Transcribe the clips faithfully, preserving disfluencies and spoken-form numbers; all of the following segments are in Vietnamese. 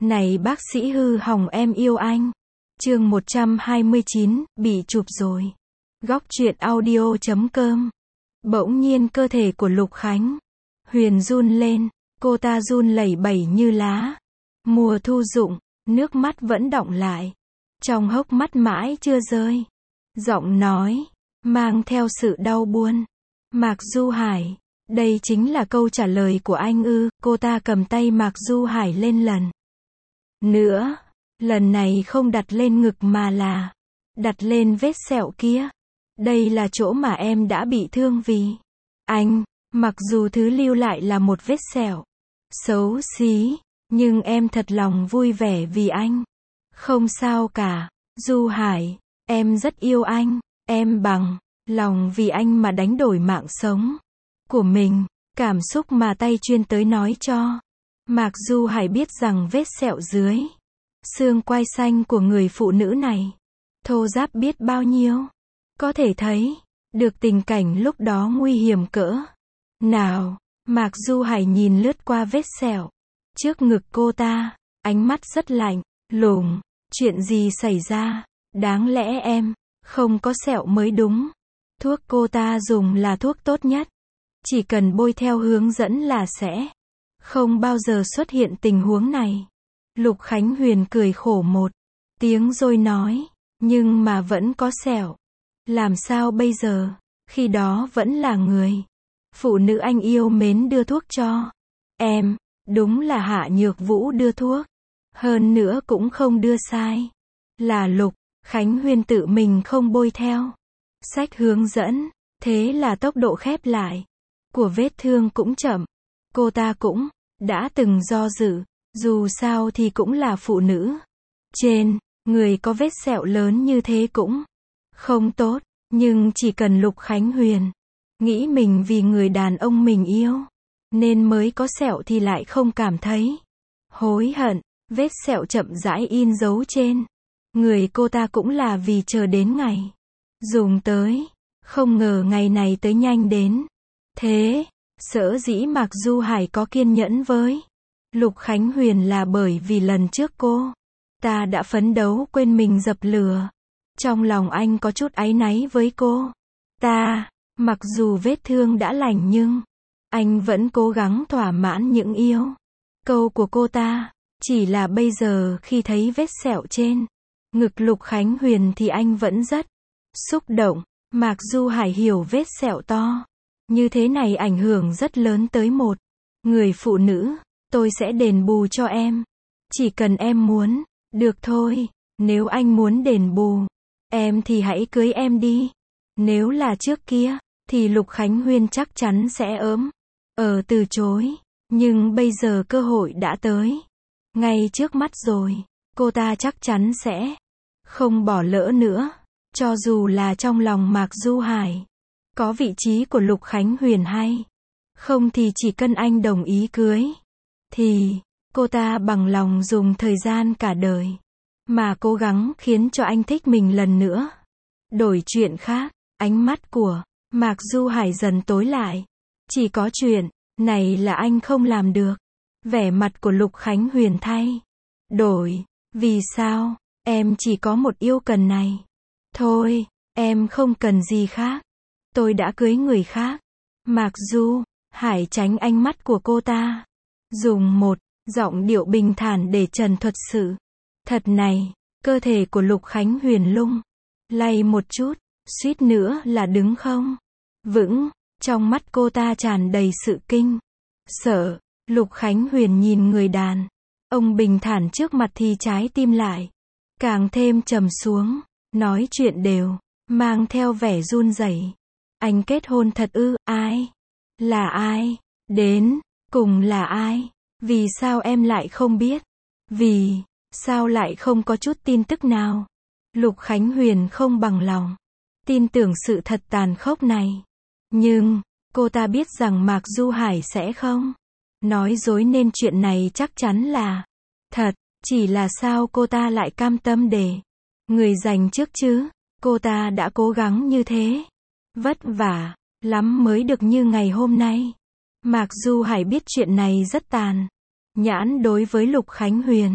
Này bác sĩ hư hỏng em yêu anh. Chương một trăm hai mươi chín, bị chụp rồi. Góc truyện audio chấm com. Bỗng nhiên cơ thể của Lục Khánh Huyền run lên, cô ta run lẩy bẩy như lá mùa thu rụng, nước mắt vẫn đọng lại trong hốc mắt mãi chưa rơi. Giọng nói mang theo sự đau buồn. Mạc Du Hải, đây chính là câu trả lời của anh ư? Cô ta cầm tay Mạc Du Hải lên lần nữa, lần này không đặt lên ngực mà là đặt lên vết sẹo kia. Đây là chỗ mà em đã bị thương vì anh. Mặc dù thứ lưu lại là một vết sẹo xấu xí, nhưng em thật lòng vui vẻ vì anh. Không sao cả, Du Hải, em rất yêu anh, em bằng lòng vì anh mà đánh đổi mạng sống của mình. Cảm xúc mà tay chuyên tới nói cho Mạc Du Hải biết rằng vết sẹo dưới xương quai xanh của người phụ nữ này thô ráp biết bao nhiêu. Có thể thấy được tình cảnh lúc đó nguy hiểm cỡ nào. Mạc Du Hải nhìn lướt qua vết sẹo trước ngực cô ta, ánh mắt rất lạnh lùng. Chuyện gì xảy ra? Đáng lẽ em không có sẹo mới đúng. Thuốc cô ta dùng là thuốc tốt nhất, chỉ cần bôi theo hướng dẫn là sẽ không bao giờ xuất hiện tình huống này. Lục Khánh Huyền cười khổ một tiếng rồi nói, nhưng mà vẫn có sẹo. Làm sao bây giờ? Khi đó vẫn là người phụ nữ anh yêu mến đưa thuốc cho em. Đúng là Hạ Nhược Vũ đưa thuốc, hơn nữa cũng không đưa sai. Là Lục Khánh Huyền tự mình không bôi theo sách hướng dẫn, thế là tốc độ khép lại của vết thương cũng chậm. Cô ta cũng đã từng do dự, dù sao thì cũng là phụ nữ. Trên người có vết sẹo lớn như thế cũng không tốt, nhưng chỉ cần Lục Khánh Huyền nghĩ mình vì người đàn ông mình yêu nên mới có sẹo thì lại không cảm thấy hối hận. Vết sẹo chậm rãi in dấu trên người cô ta cũng là vì chờ đến ngày dùng tới. Không ngờ ngày này tới nhanh đến thế. Sở dĩ Mạc Du Hải có kiên nhẫn với Lục Khánh Huyền là bởi vì lần trước cô ta đã phấn đấu quên mình dập lửa. Trong lòng anh có chút áy náy với cô ta. Mặc dù vết thương đã lành nhưng anh vẫn cố gắng thỏa mãn những yêu cầu của cô ta. Chỉ là bây giờ khi thấy vết sẹo trên ngực Lục Khánh Huyền thì anh vẫn rất xúc động. Mạc Du Hải hiểu vết sẹo to như thế này ảnh hưởng rất lớn tới một người phụ nữ. Tôi sẽ đền bù cho em, chỉ cần em muốn. Được thôi, nếu anh muốn đền bù em thì hãy cưới em đi. Nếu là trước kia thì Lục Khánh Huyền chắc chắn sẽ ớm ờ từ chối. Nhưng bây giờ cơ hội đã tới, ngay trước mắt rồi. Cô ta chắc chắn sẽ không bỏ lỡ nữa. Cho dù là trong lòng Mạc Du Hải có vị trí của Lục Khánh Huyền hay không thì chỉ cần anh đồng ý cưới thì cô ta bằng lòng dùng thời gian cả đời mà cố gắng khiến cho anh thích mình lần nữa. Đổi chuyện khác, ánh mắt của Mạc Du Hải dần tối lại. Chỉ có chuyện này là anh không làm được. Vẻ mặt của Lục Khánh Huyền thay đổi. Vì sao? Em chỉ có một yêu cầu này thôi, em không cần gì khác. Tôi đã cưới người khác. Mạc Du Hải tránh ánh mắt của cô ta, dùng một giọng điệu bình thản để trần thuật sự thật này. Cơ thể của Lục Khánh Huyền lung lay một chút, suýt nữa là đứng không vững. Trong mắt cô ta tràn đầy sự kinh sợ. Lục Khánh Huyền nhìn người đàn ông bình thản trước mặt thì trái tim lại càng thêm trầm xuống. Nói chuyện đều mang theo vẻ run rẩy. Anh kết hôn thật ư? Ai? Là ai? Đến cùng là ai? Vì sao em lại không biết? Vì sao lại không có chút tin tức nào? Lục Khánh Huyền không bằng lòng tin tưởng sự thật tàn khốc này. Nhưng cô ta biết rằng Mạc Du Hải sẽ không nói dối nên chuyện này chắc chắn là thật. Chỉ là sao cô ta lại cam tâm để người giành trước chứ? Cô ta đã cố gắng như thế, vất vả lắm mới được như ngày hôm nay. Mạc Du Hải biết chuyện này rất tàn nhãn đối với Lục Khánh Huyền.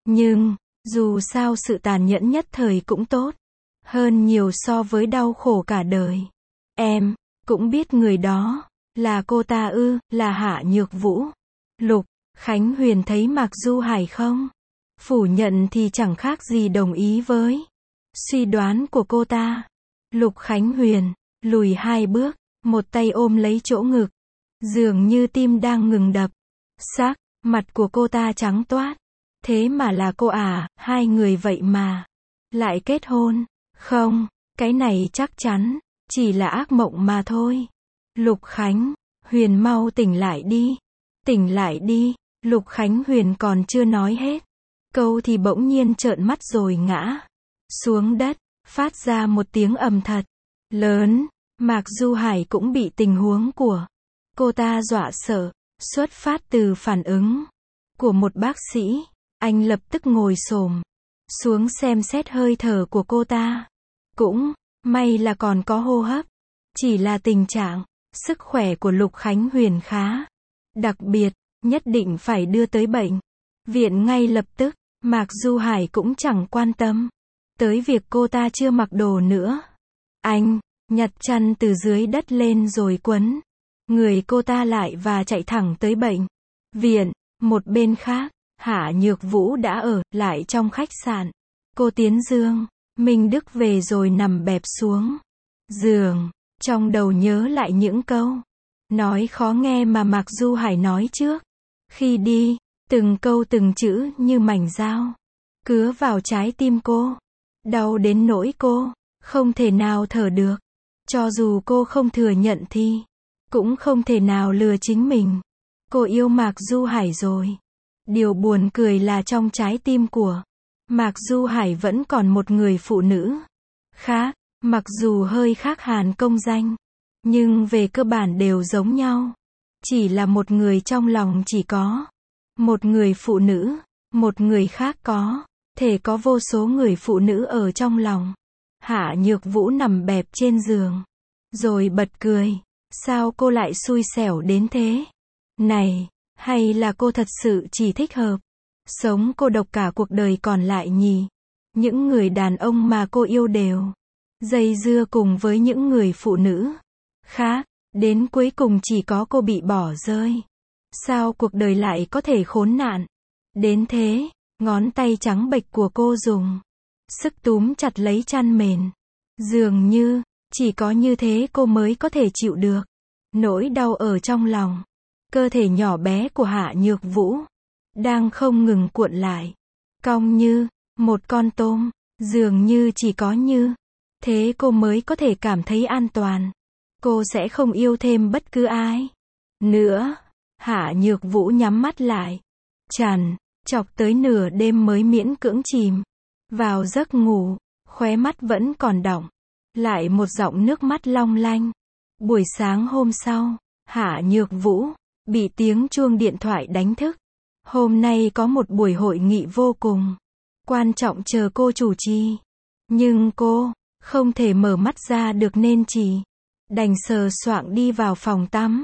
Nhưng, dù sao sự tàn nhẫn nhất thời cũng tốt. Hơn nhiều so với đau khổ cả đời. Em, cũng biết người đó, là cô ta ư, là Hạ Nhược Vũ. Lục Khánh Huyền thấy Mạc Du Hải không phủ nhận thì chẳng khác gì đồng ý với suy đoán của cô ta. Lục Khánh Huyền lùi hai bước, một tay ôm lấy chỗ ngực, dường như tim đang ngừng đập. Sắc mặt của cô ta trắng toát. Thế mà là cô à, hai người vậy mà lại kết hôn. Không, cái này chắc chắn chỉ là ác mộng mà thôi. Lục Khánh Huyền mau tỉnh lại đi. Tỉnh lại đi. Lục Khánh Huyền còn chưa nói hết câu thì bỗng nhiên trợn mắt rồi ngã xuống đất, phát ra một tiếng ầm thật lớn. Mạc Du Hải cũng bị tình huống của cô ta dọa sợ. Xuất phát từ phản ứng của một bác sĩ, anh lập tức ngồi xổm xuống xem xét hơi thở của cô ta. Cũng may là còn có hô hấp. Chỉ là tình trạng sức khỏe của Lục Khánh Huyền khá đặc biệt, nhất định phải đưa tới bệnh viện ngay lập tức. Mạc Du Hải cũng chẳng quan tâm tới việc cô ta chưa mặc đồ nữa. Anh nhặt chăn từ dưới đất lên rồi quấn người cô ta lại và chạy thẳng tới bệnh viện. Một bên khác, Hạ Nhược Vũ đã ở lại trong khách sạn. Cô tiến Dương Minh Đức về rồi nằm bẹp xuống giường, trong đầu nhớ lại những câu nói khó nghe mà Mạc Du Hải nói trước khi đi. Từng câu từng chữ như mảnh dao cứa vào trái tim cô, đau đến nỗi cô không thể nào thở được. Cho dù cô không thừa nhận thì cũng không thể nào lừa chính mình. Cô yêu Mạc Du Hải rồi. Điều buồn cười là trong trái tim của Mạc Du Hải vẫn còn một người phụ nữ khác, mặc dù hơi khác hẳn công danh, nhưng về cơ bản đều giống nhau. Chỉ là một người trong lòng chỉ có một người phụ nữ, một người khác có thể có vô số người phụ nữ ở trong lòng. Hạ Nhược Vũ nằm bẹp trên giường, rồi bật cười. Sao cô lại xui xẻo đến thế? Này, hay là cô thật sự chỉ thích hợp sống cô độc cả cuộc đời còn lại nhỉ? Những người đàn ông mà cô yêu đều dây dưa cùng với những người phụ nữ khác, đến cuối cùng chỉ có cô bị bỏ rơi. Sao cuộc đời lại có thể khốn nạn đến thế? Ngón tay trắng bệch của cô dùng sức túm chặt lấy chăn mền. Dường như chỉ có như thế cô mới có thể chịu được nỗi đau ở trong lòng. Cơ thể nhỏ bé của Hạ Nhược Vũ đang không ngừng cuộn lại, cong như một con tôm. Dường như chỉ có như thế cô mới có thể cảm thấy an toàn. Cô sẽ không yêu thêm bất cứ ai nữa. Hạ Nhược Vũ nhắm mắt lại, trằn trọc tới nửa đêm mới miễn cưỡng chìm vào giấc ngủ. Khóe mắt vẫn còn đọng lại một giọt nước mắt long lanh. Buổi sáng hôm sau, Hạ Nhược Vũ bị tiếng chuông điện thoại đánh thức. Hôm nay có một buổi hội nghị vô cùng quan trọng chờ cô chủ trì, nhưng cô không thể mở mắt ra được nên chỉ đành sờ soạng đi vào phòng tắm,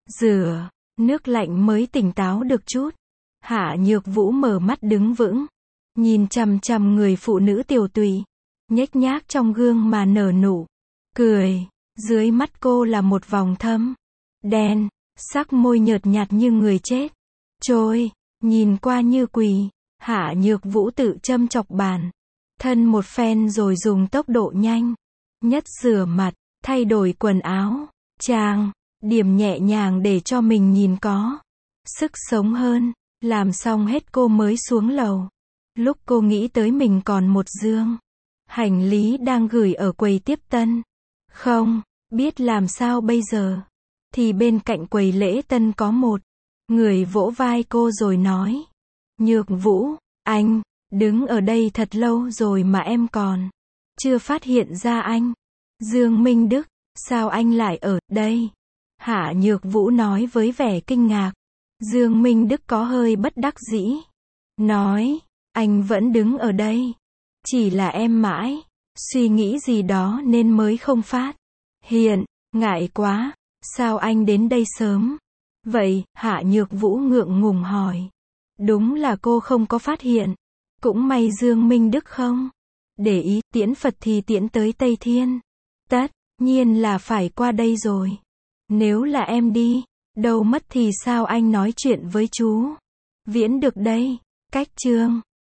rửa nước lạnh mới tỉnh táo được chút. Hạ Nhược Vũ mở mắt đứng vững, nhìn chằm chằm người phụ nữ tiều tụy, nhếch nhác trong gương mà nở nụ cười. Dưới mắt cô là một vòng thâm đen, sắc môi nhợt nhạt như người chết trôi, nhìn qua như quỷ. Hạ Nhược Vũ tự châm chọc bản thân một phen rồi dùng tốc độ nhanh nhất rửa mặt, thay đổi quần áo, trang điểm nhẹ nhàng để cho mình nhìn có sức sống hơn. Làm xong hết cô mới xuống lầu. Lúc cô nghĩ tới mình còn một dương hành lý đang gửi ở quầy tiếp tân, không biết làm sao bây giờ, thì bên cạnh quầy lễ tân có một người vỗ vai cô rồi nói: Nhược Vũ, anh đứng ở đây thật lâu rồi mà em còn chưa phát hiện ra anh. Dương Minh Đức, sao anh lại ở đây? Hạ Nhược Vũ nói với vẻ kinh ngạc. Dương Minh Đức có hơi bất đắc dĩ, nói: anh vẫn đứng ở đây, chỉ là em mãi suy nghĩ gì đó nên mới không phát hiện. Ngại quá, sao anh đến đây sớm vậy? Hạ Nhược Vũ ngượng ngùng hỏi. Đúng là cô không có phát hiện Cũng may Dương Minh Đức không để ý, tiễn Phật thì tiễn tới Tây Thiên. Tất nhiên là phải qua đây rồi. Nếu là em đi, đâu mất thì sao anh nói chuyện với chú Viễn được đây. Cách chương